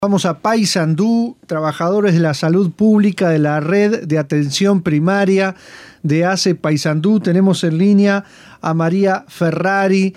Vamos a Paysandú, trabajadores de la salud pública de la red de atención primaria de ACE Paysandú. Tenemos en línea a María Ferrari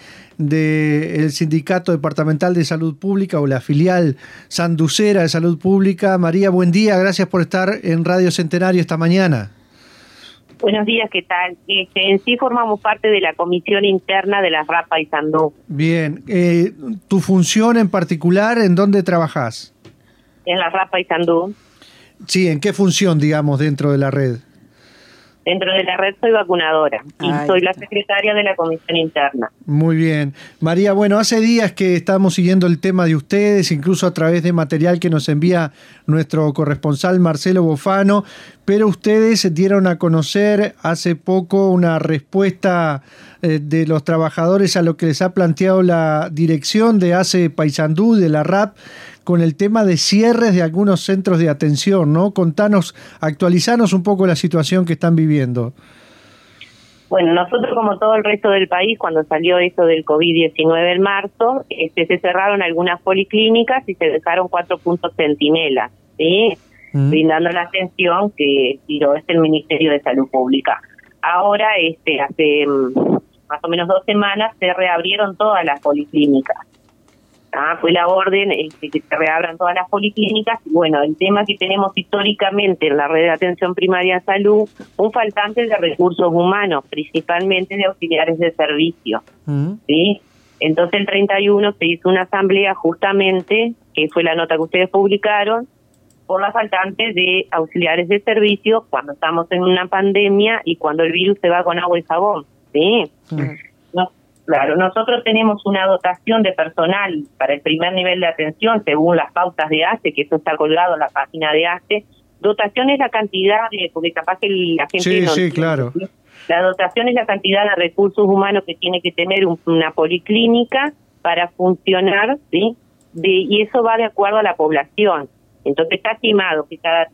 del Sindicato Departamental de Salud Pública o la filial sanducera de Salud Pública. María, buen día, gracias por estar en Radio Centenario esta mañana. Buenos días, ¿qué tal? En sí formamos parte de la comisión interna de la RAP Paysandú. Bien, ¿tu función en particular, en dónde trabajás? En la RAP Paysandú. Sí, ¿en qué función, digamos, dentro de la red? Dentro de la red soy vacunadora y soy la secretaria de la comisión interna. Muy bien. María, bueno, hace días que estamos siguiendo el tema de ustedes, incluso a través de material que nos envía nuestro corresponsal Marcelo Bofano, pero ustedes dieron a conocer hace poco una respuesta de los trabajadores a lo que les ha planteado la dirección de ACE Paysandú, de la RAP, con el tema de cierres de algunos centros de atención, ¿no? Contanos, actualizanos un poco la situación que están viviendo. Bueno, nosotros como todo el resto del país, cuando salió eso del COVID-19 en marzo, se cerraron algunas policlínicas y se dejaron 4 puntos centinelas, ¿sí? Brindando la atención que tiró el Ministerio de Salud Pública. Ahora, hace más o menos 2 semanas, se reabrieron todas las policlínicas. Fue la orden que se reabran todas las policlínicas. Bueno, el tema que tenemos históricamente en la red de atención primaria en salud, un faltante de recursos humanos, principalmente de auxiliares de servicio. ¿Sí? Entonces el 31 se hizo una asamblea justamente, que fue la nota que ustedes publicaron, por la faltante de auxiliares de servicio cuando estamos en una pandemia y cuando el virus se va con agua y jabón. ¿Sí? Claro, nosotros tenemos una dotación de personal para el primer nivel de atención según las pautas de ACE, que eso está colgado en la página de ACE. Dotación es la cantidad de, porque capaz que la gente sí, claro. La dotación es la cantidad de recursos humanos que tiene que tener una policlínica para funcionar, ¿sí? Y eso va de acuerdo a la población. Entonces está estimado que cada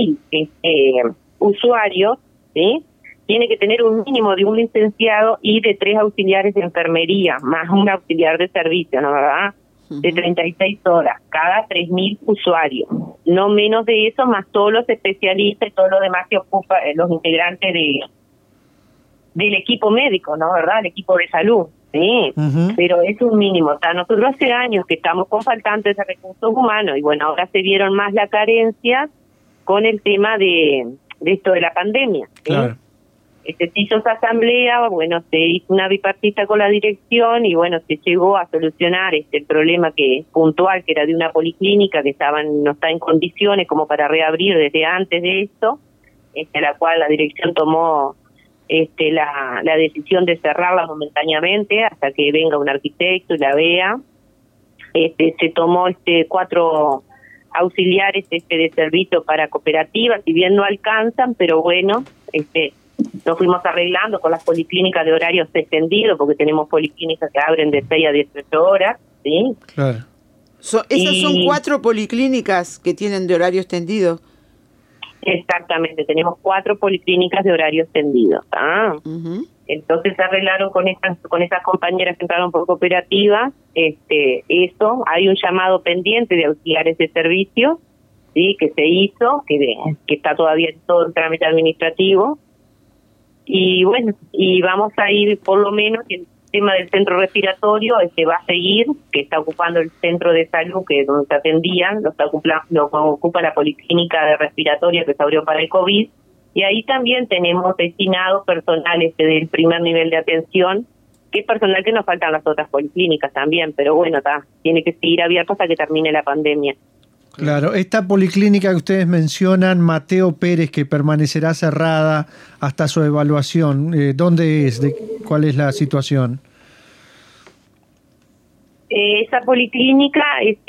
3.000 usuarios, ¿sí?, tiene que tener un mínimo de un licenciado y de 3 auxiliares de enfermería, más un auxiliar de servicio, ¿no, verdad? De 36 horas, cada 3.000 usuarios. No menos de eso, más todos los especialistas y todo lo demás que ocupa los integrantes del equipo médico, ¿no, verdad? El equipo de salud, sí. Pero es un mínimo. O sea, nosotros hace años que estamos con faltantes de recursos humanos y bueno, ahora se vieron más la carencia con el tema de esto de la pandemia, ¿sí? Claro. Se hizo esa asamblea, bueno, se hizo una bipartita con la dirección y bueno, se llegó a solucionar el problema que puntual, que era de una policlínica que no está en condiciones como para reabrir desde antes de esto, la cual la dirección tomó la decisión de cerrarla momentáneamente hasta que venga un arquitecto y la vea. Se tomó 4 auxiliares de servicio para cooperativas, si bien no alcanzan, pero bueno, nos fuimos arreglando con las policlínicas de horarios extendidos, porque tenemos policlínicas que abren de 6 a 18 horas, ¿sí? Claro. Esas son 4 policlínicas que tienen de horario extendido. Exactamente, tenemos 4 policlínicas de horario extendido. Entonces se arreglaron con esas compañeras que entraron por cooperativas, eso, hay un llamado pendiente de auxiliares de servicio, sí, que se hizo, que está todavía en todo el trámite administrativo. Y bueno, y vamos a ir por lo menos, el tema del centro respiratorio va a seguir, que está ocupando el centro de salud, que es donde se atendían, lo ocupa la policlínica de respiratoria que se abrió para el COVID, y ahí también tenemos destinado personal del primer nivel de atención, que es personal que nos faltan las otras policlínicas también, pero bueno, tiene que seguir abierto hasta que termine la pandemia. Claro, esta policlínica que ustedes mencionan, Mateo Pérez, que permanecerá cerrada hasta su evaluación, ¿dónde es? ¿Cuál es la situación? Esa policlínica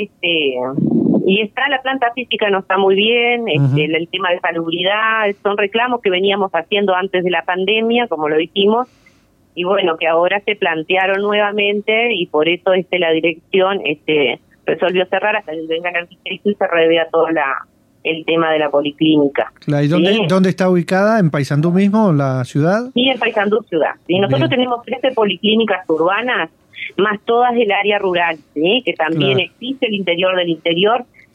y la planta física no está muy bien, el tema de salubridad, son reclamos que veníamos haciendo antes de la pandemia, como lo dijimos, y bueno, que ahora se plantearon nuevamente y por eso la dirección resolvió cerrar hasta que venga el arquitecto y se revea todo el tema de la policlínica. Claro, ¿y dónde está ubicada? ¿En Paysandú mismo, la ciudad? Sí, en Paysandú ciudad. ¿Sí? Nosotros tenemos 13 policlínicas urbanas, más todas del área rural, ¿sí? Que también existe el interior del interior,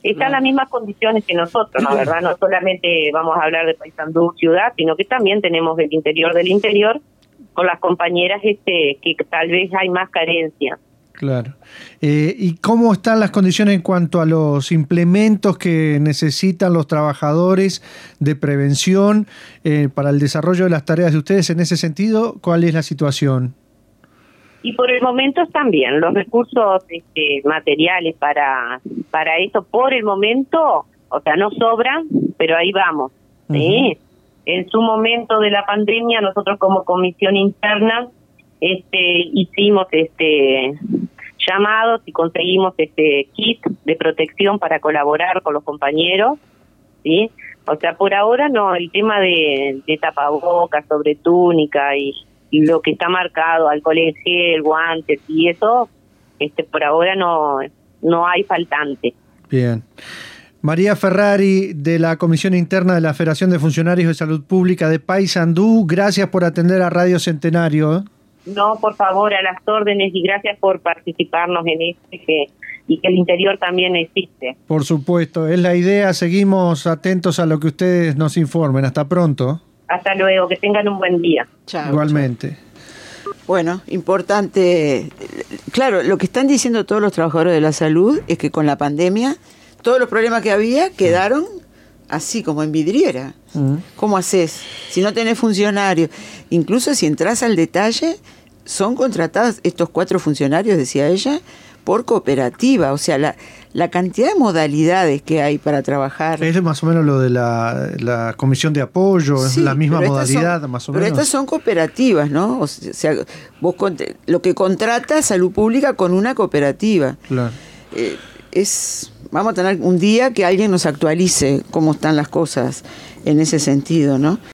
Están en las mismas condiciones que nosotros, ¿no? ¿Verdad? No solamente vamos a hablar de Paysandú ciudad, sino que también tenemos el interior del interior con las compañeras que tal vez hay más carencia. Claro. ¿Y cómo están las condiciones en cuanto a los implementos que necesitan los trabajadores de prevención para el desarrollo de las tareas de ustedes en ese sentido? ¿Cuál es la situación? Y por el momento también los recursos materiales para eso, por el momento, o sea, no sobran, pero ahí vamos. ¿Sí? En su momento de la pandemia, nosotros como comisión interna hicimos llamados y conseguimos kit de protección para colaborar con los compañeros, ¿sí? O sea, por ahora no, el tema de tapabocas, sobre túnica y lo que está marcado, alcohol en gel, guantes y eso, por ahora no hay faltante. Bien. María Ferrari, de la Comisión Interna de la Federación de Funcionarios de Salud Pública de Paysandú, gracias por atender a Radio Centenario. No, por favor, a las órdenes y gracias por participarnos en y que el interior también existe. Por supuesto, es la idea, seguimos atentos a lo que ustedes nos informen. Hasta pronto. Hasta luego, que tengan un buen día. Chao. Igualmente. Bueno, importante. Claro, lo que están diciendo todos los trabajadores de la salud es que con la pandemia todos los problemas que había quedaron así como en vidriera. ¿Cómo haces? Si no tenés funcionarios, incluso si entras al detalle, son contratados estos 4 funcionarios, decía ella, por cooperativa. O sea, la cantidad de modalidades que hay para trabajar. Es más o menos lo de la comisión de apoyo, sí, es la misma modalidad, más o menos. Pero estas son cooperativas, ¿no? O sea, vos lo que contrata Salud Pública con una cooperativa. Claro. Vamos a tener un día que alguien nos actualice cómo están las cosas en ese sentido, ¿no?